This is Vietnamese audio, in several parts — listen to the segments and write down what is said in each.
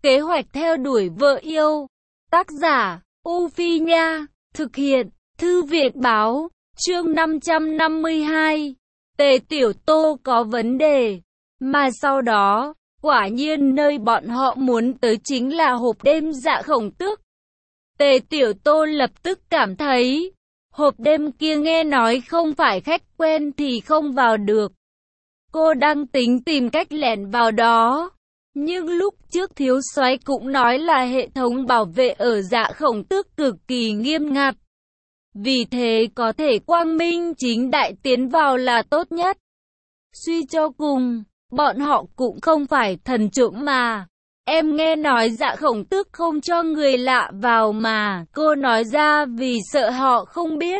Kế hoạch theo đuổi vợ yêu. Tác giả, U Phi Nha. Thực hiện, Thư viện Báo. Chương 552. Tề Tiểu Tô có vấn đề. Mà sau đó, quả nhiên nơi bọn họ muốn tới chính là hộp đêm Dạ Khổng Tước. Tề Tiểu Tô lập tức cảm thấy, hộp đêm kia nghe nói không phải khách quen thì không vào được. Cô đang tính tìm cách lẻn vào đó. Nhưng lúc trước thiếu soái cũng nói là hệ thống bảo vệ ở Dạ Khổng Tước cực kỳ nghiêm ngặt. Vì thế có thể quang minh chính đại tiến vào là tốt nhất. Suy cho cùng, bọn họ cũng không phải thần trộm mà. Em nghe nói Dạ Khổng Tước không cho người lạ vào mà. Cô nói ra vì sợ họ không biết.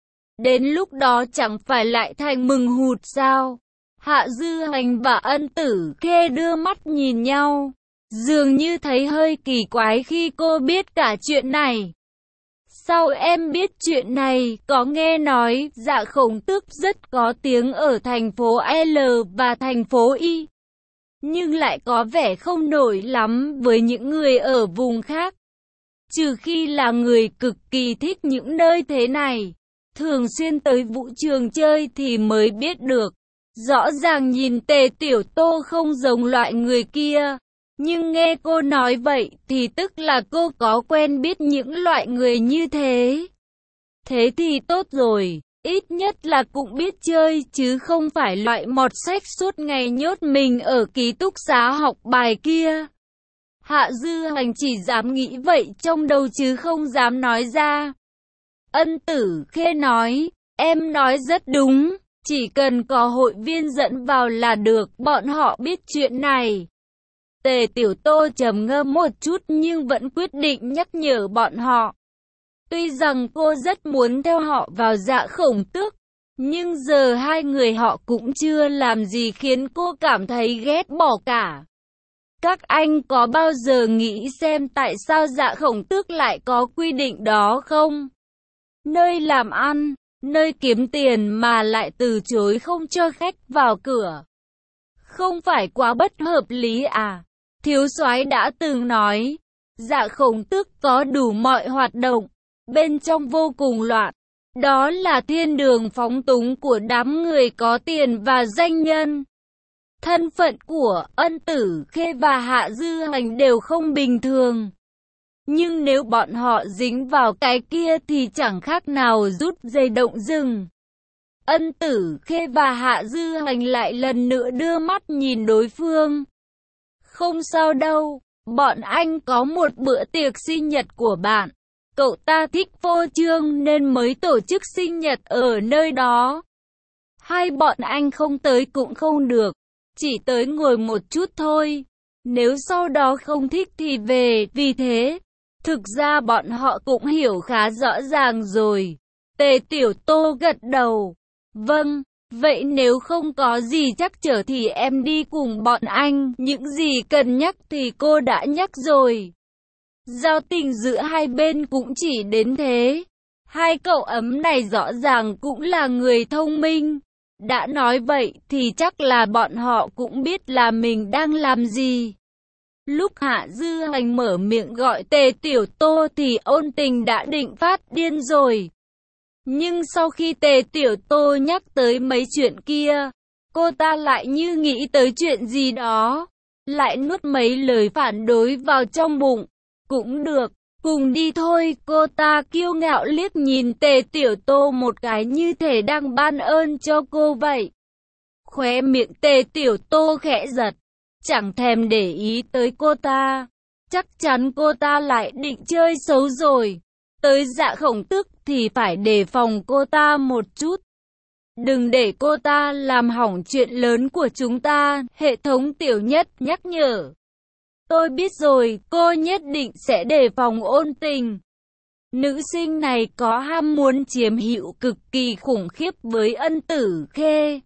Đến lúc đó chẳng phải lại thành mừng hụt sao? Hạ Dư Hành và Ân Tử Khê đưa mắt nhìn nhau. Dường như thấy hơi kỳ quái khi cô biết cả chuyện này. Sao em biết chuyện này? Có nghe nói Dạ Khổng Tước rất có tiếng ở thành phố L và thành phố Y. Nhưng lại có vẻ không nổi lắm với những người ở vùng khác. Trừ khi là người cực kỳ thích những nơi thế này, thường xuyên tới vũ trường chơi thì mới biết được. Rõ ràng nhìn Tề Tiểu Tô không giống loại người kia. Nhưng nghe cô nói vậy thì tức là cô có quen biết những loại người như thế. Thế thì tốt rồi, ít nhất là cũng biết chơi chứ không phải loại mọt sách suốt ngày nhốt mình ở ký túc xá học bài kia. Hạ Dư Hành chỉ dám nghĩ vậy trong đầu chứ không dám nói ra. Ân Tử Khê nói, em nói rất đúng, chỉ cần có hội viên dẫn vào là được, bọn họ biết chuyện này. Tề Tiểu Tô trầm ngâm một chút nhưng vẫn quyết định nhắc nhở bọn họ. Tuy rằng cô rất muốn theo họ vào Dạ Khổng Tước, nhưng giờ hai người họ cũng chưa làm gì khiến cô cảm thấy ghét bỏ cả. Các anh có bao giờ nghĩ xem tại sao Dạ Khổng Tước lại có quy định đó không? Nơi làm ăn, nơi kiếm tiền mà lại từ chối không cho khách vào cửa. Không phải quá bất hợp lý à? Thiếu soái đã từng nói, Dạ Khổng Tước có đủ mọi hoạt động, bên trong vô cùng loạn. Đó là thiên đường phóng túng của đám người có tiền và danh nhân. Thân phận của Ân Tử Khê và Hạ Dư Hành đều không bình thường. Nhưng nếu bọn họ dính vào cái kia thì chẳng khác nào rút dây động rừng. Ân Tử Khê và Hạ Dư Hành lại lần nữa đưa mắt nhìn đối phương. Không sao đâu, bọn anh có một bữa tiệc sinh nhật của bạn. Cậu ta thích phô trương nên mới tổ chức sinh nhật ở nơi đó. Hai bọn anh không tới cũng không được, chỉ tới ngồi một chút thôi. Nếu sau đó không thích thì về, vì thế, thực ra bọn họ cũng hiểu khá rõ ràng rồi. Tề Tiểu Tô gật đầu. Vâng, vậy nếu không có gì trắc trở thì em đi cùng bọn anh. Những gì cần nhắc thì cô đã nhắc rồi. Giao tình giữa hai bên cũng chỉ đến thế. Hai cậu ấm này rõ ràng cũng là người thông minh. Đã nói vậy thì chắc là bọn họ cũng biết là mình đang làm gì. Lúc Hạ Dư Hành mở miệng gọi Tề Tiểu Tô thì Ôn Tình đã định phát điên rồi. Nhưng sau khi Tề Tiểu Tô nhắc tới mấy chuyện kia, cô ta lại như nghĩ tới chuyện gì đó, lại nuốt mấy lời phản đối vào trong bụng. Cũng được, cùng đi thôi. Cô ta kiêu ngạo liếc nhìn Tề Tiểu Tô một cái như thể đang ban ơn cho cô vậy. Khóe miệng Tề Tiểu Tô khẽ giật, chẳng thèm để ý tới cô ta. Chắc chắn cô ta lại định chơi xấu rồi. Tới Dạ Khổng Tước thì phải đề phòng cô ta một chút. Đừng để cô ta làm hỏng chuyện lớn của chúng ta, hệ thống Tiểu Nhất nhắc nhở. Tôi biết rồi, cô nhất định sẽ đề phòng Ôn Tình. Nữ sinh này có ham muốn chiếm hữu cực kỳ khủng khiếp với Ân Tử Khê.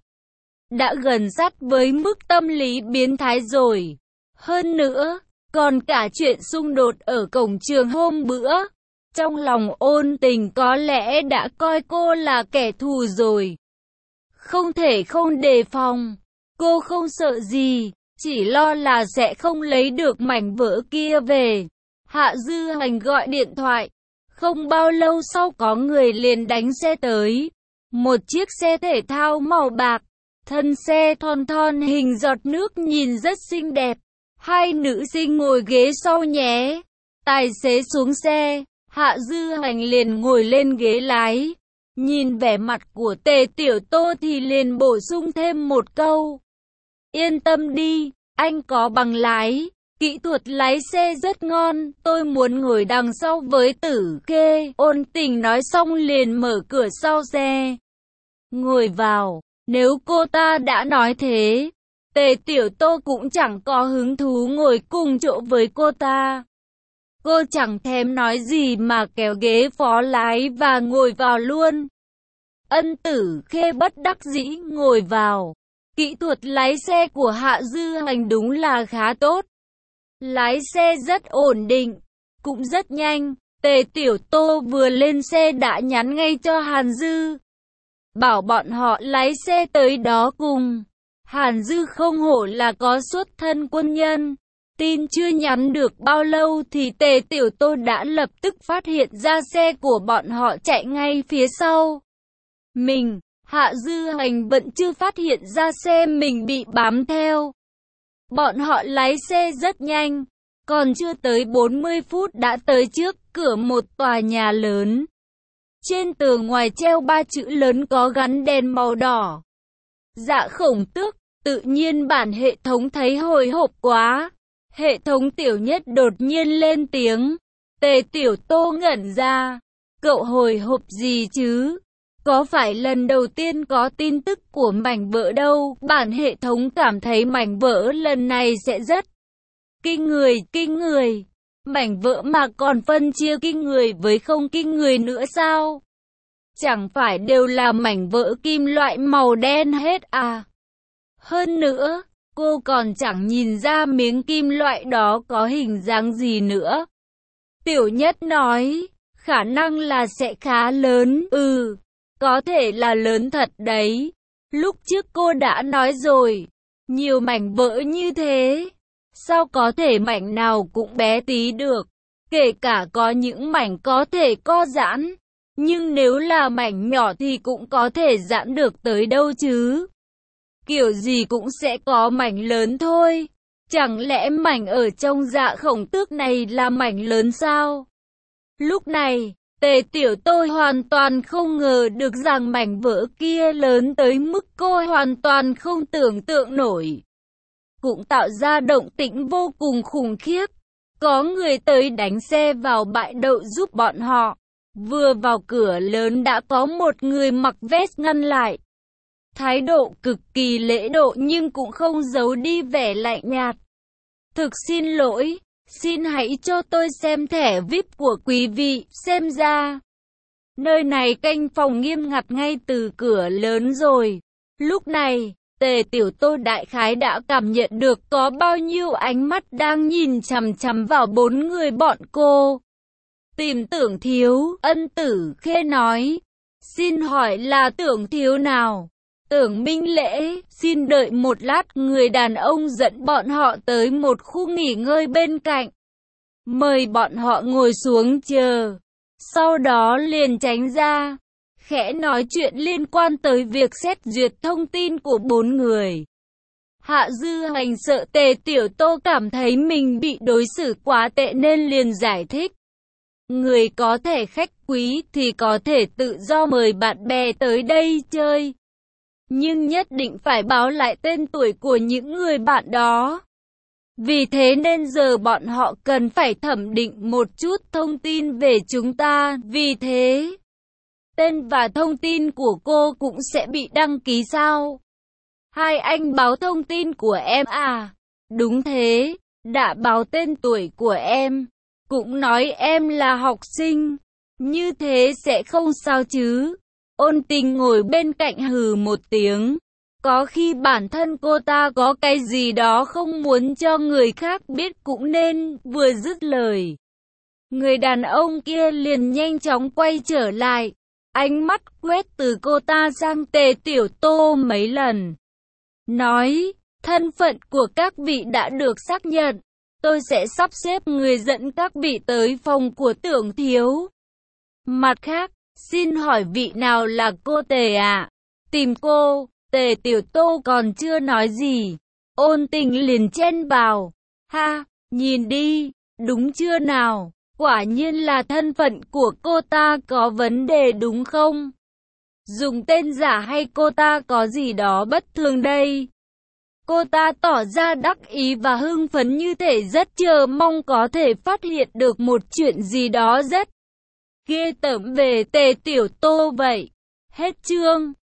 Đã gần sát với mức tâm lý biến thái rồi. Hơn nữa, còn cả chuyện xung đột ở cổng trường hôm bữa. Trong lòng Ôn Tình có lẽ đã coi cô là kẻ thù rồi. Không thể không đề phòng. Cô không sợ gì. chỉ lo là sẽ không lấy được mảnh vỡ kia về. Hạ Dư Hành gọi điện thoại. Không bao lâu sau có người liền đánh xe tới. Một chiếc xe thể thao màu bạc. Thân xe thon thon hình giọt nước nhìn rất xinh đẹp. Hai nữ sinh ngồi ghế sau nhé. Tài xế xuống xe. Hạ Dư Hành liền ngồi lên ghế lái. Nhìn vẻ mặt của Tề Tiểu Tô thì liền bổ sung thêm một câu. Yên tâm đi, anh có bằng lái. Kỹ thuật lái xe rất ngon, tôi muốn ngồi đằng sau với Tử Khê. Ôn Tình nói xong liền mở cửa sau xe. Ngồi vào, nếu cô ta đã nói thế, Tề Tiểu Tô cũng chẳng có hứng thú ngồi cùng chỗ với cô ta. Cô chẳng thèm nói gì mà kéo ghế phó lái và ngồi vào luôn. Ân Tử Khê bất đắc dĩ ngồi vào. Kỹ thuật lái xe của Hạ Dư Hành đúng là khá tốt. Lái xe rất ổn định, cũng rất nhanh. Tề Tiểu Tô vừa lên xe đã nhắn ngay cho Hàn Dư. Bảo bọn họ lái xe tới đó cùng. Hàn Dư không hổ là có xuất thân quân nhân. Tin chưa nhắn được bao lâu thì Tề Tiểu Tô đã lập tức phát hiện ra xe của bọn họ chạy ngay phía sau. Hạ Dư Hành vẫn chưa phát hiện ra xe mình bị bám theo. Bọn họ lái xe rất nhanh, còn chưa tới 40 phút đã tới trước cửa một tòa nhà lớn. Trên tường ngoài treo 3 chữ lớn có gắn đèn màu đỏ. Dạ Khổng Tước, tự nhiên bản hệ thống thấy hồi hộp quá. Hệ thống Tiểu Nhất đột nhiên lên tiếng. Tề Tiểu Tô ngẩn ra. Cậu hồi hộp gì chứ? Có phải lần đầu tiên có tin tức của mảnh vỡ đâu, bản hệ thống cảm thấy mảnh vỡ lần này sẽ rất kinh người. Mảnh vỡ mà còn phân chia kinh người với không kinh người nữa sao? Chẳng phải đều là mảnh vỡ kim loại màu đen hết à? Hơn nữa, cô còn chẳng nhìn ra miếng kim loại đó có hình dáng gì nữa. Tiểu Nhất nói, khả năng là sẽ khá lớn, có thể là lớn thật đấy. Lúc trước cô đã nói rồi, nhiều mảnh vỡ như thế, sao có thể mảnh nào cũng bé tí được, kể cả có những mảnh có thể co giãn, nhưng nếu là mảnh nhỏ thì cũng có thể giãn được tới đâu chứ. Kiểu gì cũng sẽ có mảnh lớn thôi, chẳng lẽ mảnh ở trong Dạ Khổng Tước này là mảnh lớn sao? Lúc này, Tề Tiểu Tô hoàn toàn không ngờ được rằng mảnh vỡ kia lớn tới mức cô hoàn toàn không tưởng tượng nổi. Cũng tạo ra động tĩnh vô cùng khủng khiếp. Có người tới đánh xe vào bãi đậu giúp bọn họ. Vừa vào cửa lớn đã có một người mặc vest ngăn lại. Thái độ cực kỳ lễ độ nhưng cũng không giấu đi vẻ lạnh nhạt. Thực xin lỗi. Xin hãy cho tôi xem thẻ VIP của quý vị, xem ra. Nơi này canh phòng nghiêm ngặt ngay từ cửa lớn rồi. Lúc này, Tề Tiểu Tô đại khái đã cảm nhận được có bao nhiêu ánh mắt đang nhìn chằm chằm vào 4 người bọn cô. Tìm Tưởng Thiếu, Ân Tử Khê nói. Xin hỏi là Tưởng Thiếu nào? Tưởng Minh Lễ, xin đợi một lát, người đàn ông dẫn bọn họ tới một khu nghỉ ngơi bên cạnh. Mời bọn họ ngồi xuống chờ. Sau đó liền tránh ra, khẽ nói chuyện liên quan tới việc xét duyệt thông tin của 4 người. Hạ Dư Hành sợ Tề Tiểu Tô cảm thấy mình bị đối xử quá tệ nên liền giải thích. Người có thẻ khách quý thì có thể tự do mời bạn bè tới đây chơi. Nhưng nhất định phải báo lại tên tuổi của những người bạn đó. Vì thế nên giờ bọn họ cần phải thẩm định một chút thông tin về chúng ta. Vì thế, tên và thông tin của cô cũng sẽ bị đăng ký sao? Hai anh báo thông tin của em à? Đúng thế, đã báo tên tuổi của em. Cũng nói em là học sinh. Như thế sẽ không sao chứ? Ôn Tình ngồi bên cạnh hừ một tiếng. Có khi bản thân cô ta có cái gì đó không muốn cho người khác biết cũng nên. Vừa dứt lời, người đàn ông kia liền nhanh chóng quay trở lại. Ánh mắt quét từ cô ta sang Tề Tiểu Tô mấy lần. Nói, Thân phận của các vị đã được xác nhận. Tôi sẽ sắp xếp người dẫn các vị tới phòng của Tưởng thiếu. Mặt khác, xin hỏi vị nào là cô Tề ạ? Tìm cô. Tề Tiểu Tô còn chưa nói gì. Ôn Tình liền chen vào. Ha, nhìn đi, đúng chưa nào? Quả nhiên là thân phận của cô ta có vấn đề đúng không? Dùng tên giả hay cô ta có gì đó bất thường đây? Cô ta tỏ ra đắc ý và hưng phấn như thể rất chờ mong có thể phát hiện được một chuyện gì đó rất ghê tởm về Tề Tiểu Tô vậy. Hết chương.